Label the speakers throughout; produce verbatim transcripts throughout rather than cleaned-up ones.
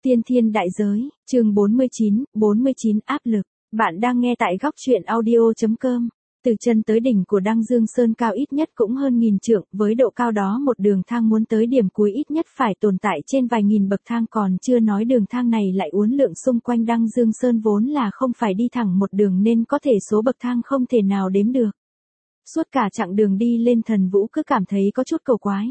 Speaker 1: Tiên thiên đại giới, chương bốn mươi chín, bốn mươi chín áp lực. Bạn đang nghe tại góc truyện audio chấm com. Từ chân tới đỉnh của Đăng Dương Sơn cao ít nhất cũng hơn nghìn trượng, với độ cao đó một đường thang muốn tới điểm cuối ít nhất phải tồn tại trên vài nghìn bậc thang, còn chưa nói đường thang này lại uốn lượn xung quanh Đăng Dương Sơn vốn là không phải đi thẳng một đường nên có thể số bậc thang không thể nào đếm được. Suốt cả chặng đường đi lên Thần Vũ cứ cảm thấy có chút cầu quái.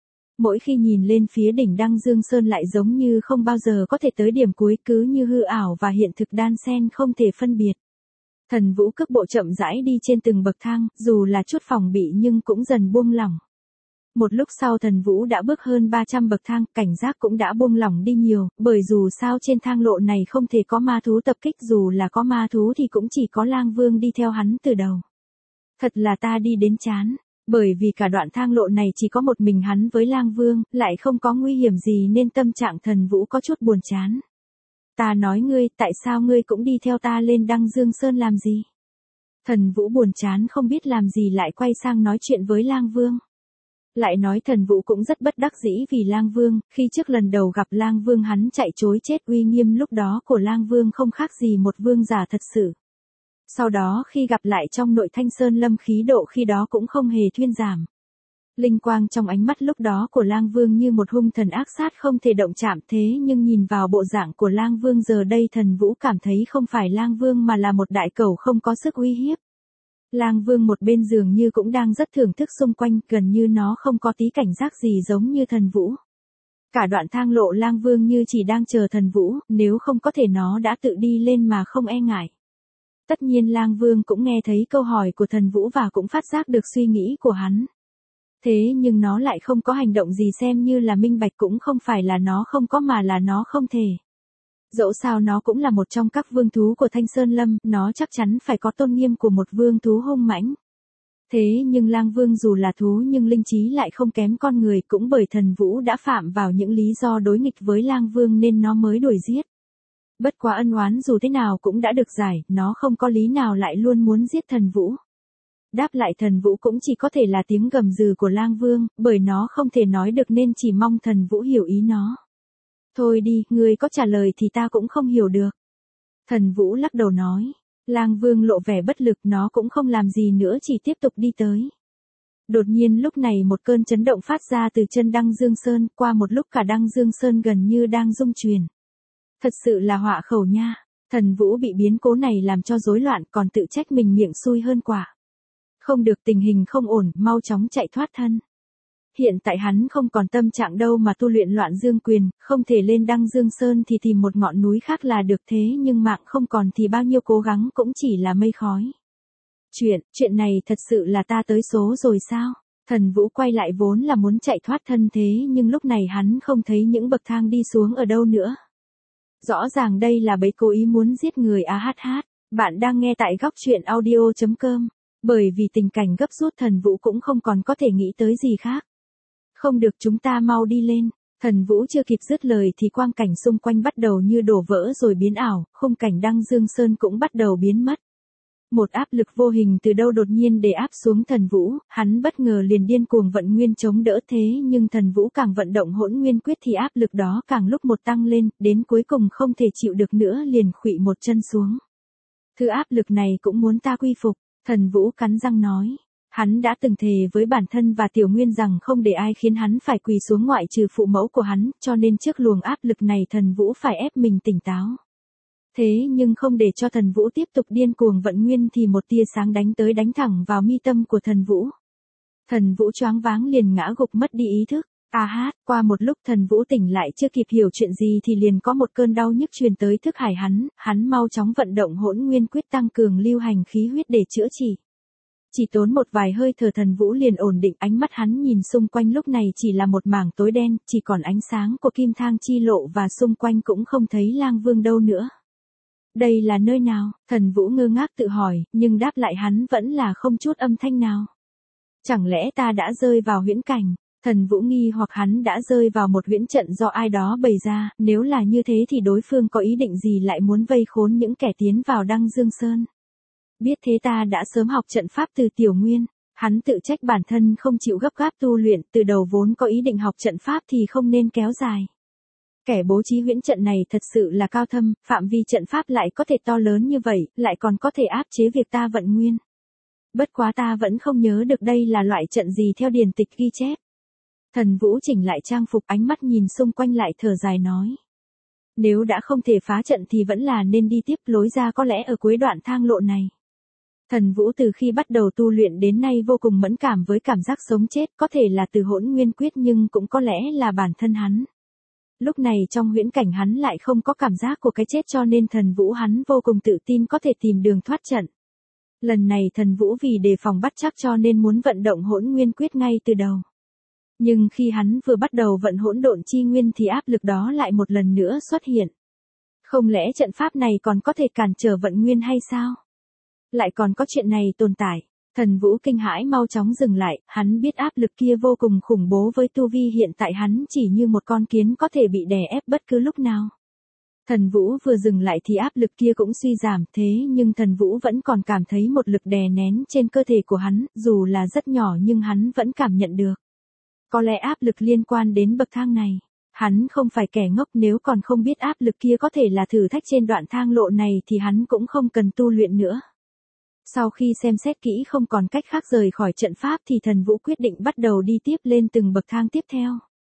Speaker 1: Mỗi khi nhìn lên phía đỉnh Đăng Dương Sơn lại giống như không bao giờ có thể tới điểm cuối, cứ như hư ảo và hiện thực đan xen không thể phân biệt. Thần Vũ cước bộ chậm rãi đi trên từng bậc thang, dù là chút phòng bị nhưng cũng dần buông lỏng. Một lúc sau Thần Vũ đã bước hơn ba trăm bậc thang, cảnh giác cũng đã buông lỏng đi nhiều, bởi dù sao trên thang lộ này không thể có ma thú tập kích, dù là có ma thú thì cũng chỉ có Lang Vương đi theo hắn từ đầu. Thật là ta đi đến chán. Bởi vì cả đoạn thang lộ này chỉ có một mình hắn với Lang Vương, lại không có nguy hiểm gì nên tâm trạng Thần Vũ có chút buồn chán. Ta nói ngươi, tại sao ngươi cũng đi theo ta lên Đăng Dương Sơn làm gì? Thần Vũ buồn chán không biết làm gì lại quay sang nói chuyện với Lang Vương. Lại nói Thần Vũ cũng rất bất đắc dĩ vì Lang Vương, khi trước lần đầu gặp Lang Vương hắn chạy chối chết, uy nghiêm lúc đó của Lang Vương không khác gì một vương giả thật sự. Sau đó khi gặp lại trong nội Thanh Sơn Lâm, khí độ khi đó cũng không hề thuyên giảm. Linh quang trong ánh mắt lúc đó của Lang Vương như một hung thần ác sát không thể động chạm, thế nhưng nhìn vào bộ dạng của Lang Vương giờ đây Thần Vũ cảm thấy không phải Lang Vương mà là một đại cẩu không có sức uy hiếp. Lang Vương một bên dường như cũng đang rất thưởng thức xung quanh, gần như nó không có tí cảnh giác gì giống như Thần Vũ. Cả đoạn thang lộ Lang Vương như chỉ đang chờ Thần Vũ, nếu không có thể nó đã tự đi lên mà không e ngại. Tất nhiên Lang Vương cũng nghe thấy câu hỏi của Thần Vũ và cũng phát giác được suy nghĩ của hắn. Thế nhưng nó lại không có hành động gì xem như là minh bạch, cũng không phải là nó không có mà là nó không thể. Dẫu sao nó cũng là một trong các vương thú của Thanh Sơn Lâm, nó chắc chắn phải có tôn nghiêm của một vương thú hung mãnh. Thế nhưng Lang Vương dù là thú nhưng linh trí lại không kém con người, cũng bởi Thần Vũ đã phạm vào những lý do đối nghịch với Lang Vương nên nó mới đuổi giết. Bất quá ân oán dù thế nào cũng đã được giải, nó không có lý nào lại luôn muốn giết Thần Vũ. Đáp lại Thần Vũ cũng chỉ có thể là tiếng gầm gừ của Lang Vương, bởi nó không thể nói được nên chỉ mong Thần Vũ hiểu ý nó. Thôi đi, ngươi có trả lời thì ta cũng không hiểu được. Thần Vũ lắc đầu nói. Lang Vương lộ vẻ bất lực, nó cũng không làm gì nữa, chỉ tiếp tục đi tới. Đột nhiên lúc này một cơn chấn động phát ra từ chân Đăng Dương Sơn, qua một lúc cả Đăng Dương Sơn gần như đang rung chuyển. Thật sự là họa khẩu nha. Thần Vũ bị biến cố này làm cho rối loạn, còn tự trách mình miệng xui hơn quả. Không được, tình hình không ổn, mau chóng chạy thoát thân. Hiện tại hắn không còn tâm trạng đâu mà tu luyện Loạn Dương Quyền, không thể lên Đăng Dương Sơn thì tìm một ngọn núi khác là được, thế nhưng mạng không còn thì bao nhiêu cố gắng cũng chỉ là mây khói. Chuyện, chuyện này thật sự là ta tới số rồi sao? Thần Vũ quay lại vốn là muốn chạy thoát thân, thế nhưng lúc này hắn không thấy những bậc thang đi xuống ở đâu nữa. Rõ ràng đây là bẫy cố ý muốn giết người. A hát hát, bạn đang nghe tại góc truyện audio chấm com. Bởi vì tình cảnh gấp rút Thần Vũ cũng không còn có thể nghĩ tới gì khác. Không được, chúng ta mau đi lên. Thần Vũ chưa kịp dứt lời thì quang cảnh xung quanh bắt đầu như đổ vỡ rồi biến ảo, khung cảnh Đăng Dương Sơn cũng bắt đầu biến mất. Một áp lực vô hình từ đâu đột nhiên để áp xuống Thần Vũ, hắn bất ngờ liền điên cuồng vận nguyên chống đỡ, thế nhưng Thần Vũ càng vận động Hỗn Nguyên Quyết thì áp lực đó càng lúc một tăng lên, đến cuối cùng không thể chịu được nữa liền khuỵu một chân xuống. Thứ áp lực này cũng muốn ta quy phục, Thần Vũ cắn răng nói. Hắn đã từng thề với bản thân và Tiểu Nguyên rằng không để ai khiến hắn phải quỳ xuống ngoại trừ phụ mẫu của hắn, cho nên trước luồng áp lực này Thần Vũ phải ép mình tỉnh táo. Thế nhưng không để cho Thần Vũ tiếp tục điên cuồng vận nguyên thì một tia sáng đánh tới, đánh thẳng vào mi tâm của Thần Vũ. Thần Vũ choáng váng liền ngã gục mất đi ý thức. A hát, qua một lúc Thần Vũ tỉnh lại chưa kịp hiểu chuyện gì thì liền có một cơn đau nhức truyền tới thức hải hắn, hắn mau chóng vận động Hỗn Nguyên Quyết tăng cường lưu hành khí huyết để chữa trị. Chỉ tốn một vài hơi thở Thần Vũ liền ổn định, ánh mắt hắn nhìn xung quanh lúc này chỉ là một mảng tối đen, chỉ còn ánh sáng của kim thang chi lộ và xung quanh cũng không thấy Lang Vương đâu nữa. Đây là nơi nào? Thần Vũ ngơ ngác tự hỏi, nhưng đáp lại hắn vẫn là không chút âm thanh nào. Chẳng lẽ ta đã rơi vào huyễn cảnh? Thần Vũ nghi hoặc hắn đã rơi vào một huyễn trận do ai đó bày ra, nếu là như thế thì đối phương có ý định gì lại muốn vây khốn những kẻ tiến vào Đăng Dương Sơn? Biết thế ta đã sớm học trận pháp từ Tiểu Nguyên. Hắn tự trách bản thân không chịu gấp gáp tu luyện, từ đầu vốn có ý định học trận pháp thì không nên kéo dài. Kẻ bố trí huyễn trận này thật sự là cao thâm, phạm vi trận pháp lại có thể to lớn như vậy, lại còn có thể áp chế việc ta vận nguyên. Bất quá ta vẫn không nhớ được đây là loại trận gì theo điển tịch ghi chép. Thần Vũ chỉnh lại trang phục, ánh mắt nhìn xung quanh lại thở dài nói. Nếu đã không thể phá trận thì vẫn là nên đi tiếp, lối ra có lẽ ở cuối đoạn thang lộ này. Thần Vũ từ khi bắt đầu tu luyện đến nay vô cùng mẫn cảm với cảm giác sống chết, có thể là từ hỗn nguyên quyết nhưng cũng có lẽ là bản thân hắn. Lúc này trong huyễn cảnh hắn lại không có cảm giác của cái chết cho nên thần Vũ hắn vô cùng tự tin có thể tìm đường thoát trận. Lần này thần Vũ vì đề phòng bắt chắc cho nên muốn vận động hỗn nguyên quyết ngay từ đầu. Nhưng khi hắn vừa bắt đầu vận hỗn độn chi nguyên thì áp lực đó lại một lần nữa xuất hiện. Không lẽ trận pháp này còn có thể cản trở vận nguyên hay sao? Lại còn có chuyện này tồn tại. Thần Vũ kinh hãi mau chóng dừng lại, hắn biết áp lực kia vô cùng khủng bố với tu vi hiện tại hắn chỉ như một con kiến có thể bị đè ép bất cứ lúc nào. Thần Vũ vừa dừng lại thì áp lực kia cũng suy giảm, thế nhưng thần Vũ vẫn còn cảm thấy một lực đè nén trên cơ thể của hắn, dù là rất nhỏ nhưng hắn vẫn cảm nhận được. Có lẽ áp lực liên quan đến bậc thang này. Hắn không phải kẻ ngốc, nếu còn không biết áp lực kia có thể là thử thách trên đoạn thang lộ này thì hắn cũng không cần tu luyện nữa. Sau khi xem xét kỹ không còn cách khác rời khỏi trận pháp thì thần Vũ quyết định bắt đầu đi tiếp lên từng bậc thang tiếp theo.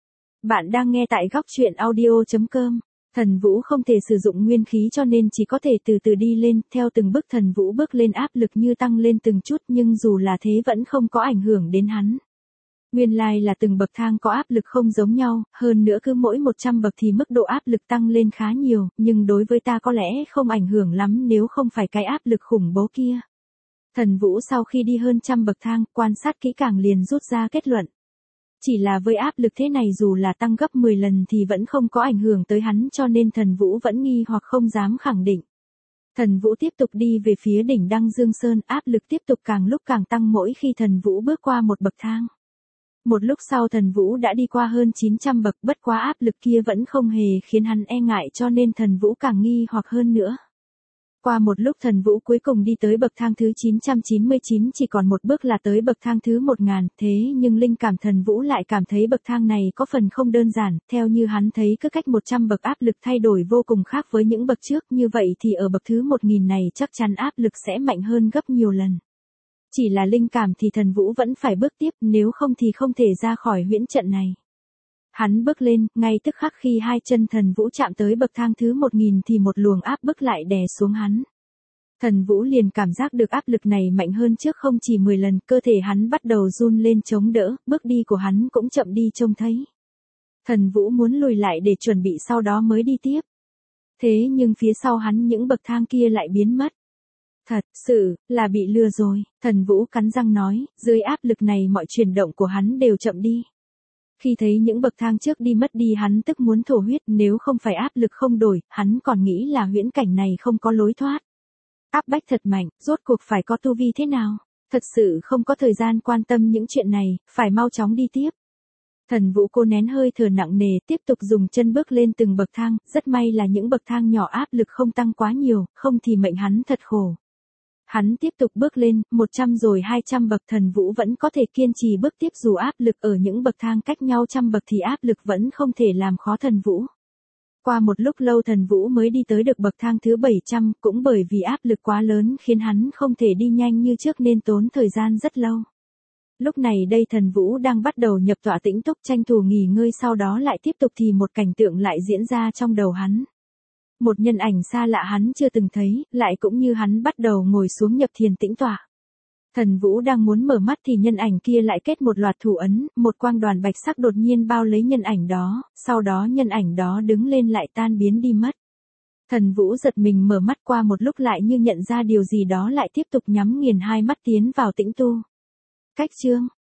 Speaker 1: Bạn đang nghe tại góc truyện audio chấm com. Thần Vũ không thể sử dụng nguyên khí cho nên chỉ có thể từ từ đi lên, theo từng bước thần Vũ bước lên áp lực như tăng lên từng chút nhưng dù là thế vẫn không có ảnh hưởng đến hắn. Nguyên lai là từng bậc thang có áp lực không giống nhau, hơn nữa cứ mỗi một trăm bậc thì mức độ áp lực tăng lên khá nhiều, nhưng đối với ta có lẽ không ảnh hưởng lắm nếu không phải cái áp lực khủng bố kia. Thần Vũ sau khi đi hơn trăm bậc thang, quan sát kỹ càng liền rút ra kết luận. Chỉ là với áp lực thế này dù là tăng gấp mười lần thì vẫn không có ảnh hưởng tới hắn cho nên thần Vũ vẫn nghi hoặc không dám khẳng định. Thần Vũ tiếp tục đi về phía đỉnh Đăng Dương Sơn, áp lực tiếp tục càng lúc càng tăng mỗi khi thần Vũ bước qua một bậc thang. Một lúc sau thần Vũ đã đi qua hơn chín trăm bậc, bất quá áp lực kia vẫn không hề khiến hắn e ngại cho nên thần Vũ càng nghi hoặc hơn nữa. Qua một lúc thần Vũ cuối cùng đi tới bậc thang thứ chín trăm chín mươi chín, chỉ còn một bước là tới bậc thang thứ một nghìn, thế nhưng linh cảm thần Vũ lại cảm thấy bậc thang này có phần không đơn giản, theo như hắn thấy cứ cách một trăm bậc áp lực thay đổi vô cùng khác với những bậc trước, như vậy thì ở bậc thứ một nghìn này chắc chắn áp lực sẽ mạnh hơn gấp nhiều lần. Chỉ là linh cảm thì thần Vũ vẫn phải bước tiếp, nếu không thì không thể ra khỏi huyễn trận này. Hắn bước lên, ngay tức khắc khi hai chân thần Vũ chạm tới bậc thang thứ một nghìn thì một luồng áp bức lại đè xuống hắn. Thần Vũ liền cảm giác được áp lực này mạnh hơn trước không chỉ mười lần, cơ thể hắn bắt đầu run lên chống đỡ, bước đi của hắn cũng chậm đi trông thấy. Thần Vũ muốn lùi lại để chuẩn bị sau đó mới đi tiếp. Thế nhưng phía sau hắn những bậc thang kia lại biến mất. Thật sự, là bị lừa rồi, thần Vũ cắn răng nói, dưới áp lực này mọi chuyển động của hắn đều chậm đi. Khi thấy những bậc thang trước đi mất đi hắn tức muốn thổ huyết, nếu không phải áp lực không đổi, hắn còn nghĩ là huyễn cảnh này không có lối thoát. Áp bách thật mạnh, rốt cuộc phải có tu vi thế nào? Thật sự không có thời gian quan tâm những chuyện này, phải mau chóng đi tiếp. Thần Vũ cô nén hơi thở nặng nề, tiếp tục dùng chân bước lên từng bậc thang, rất may là những bậc thang nhỏ áp lực không tăng quá nhiều, không thì mệnh hắn thật khổ. Hắn tiếp tục bước lên, một trăm rồi hai trăm bậc thần Vũ vẫn có thể kiên trì bước tiếp dù áp lực ở những bậc thang cách nhau trăm bậc thì áp lực vẫn không thể làm khó thần Vũ. Qua một lúc lâu thần Vũ mới đi tới được bậc thang thứ bảy trăm, cũng bởi vì áp lực quá lớn khiến hắn không thể đi nhanh như trước nên tốn thời gian rất lâu. Lúc này đây thần Vũ đang bắt đầu nhập tọa tĩnh túc tranh thủ nghỉ ngơi sau đó lại tiếp tục thì một cảnh tượng lại diễn ra trong đầu hắn. Một nhân ảnh xa lạ hắn chưa từng thấy, lại cũng như hắn bắt đầu ngồi xuống nhập thiền tĩnh tọa. Thần Vũ đang muốn mở mắt thì nhân ảnh kia lại kết một loạt thủ ấn, một quang đoàn bạch sắc đột nhiên bao lấy nhân ảnh đó, sau đó nhân ảnh đó đứng lên lại tan biến đi mất. Thần Vũ giật mình mở mắt qua một lúc lại như nhận ra điều gì đó lại tiếp tục nhắm nghiền hai mắt tiến vào tĩnh tu. Cách chương,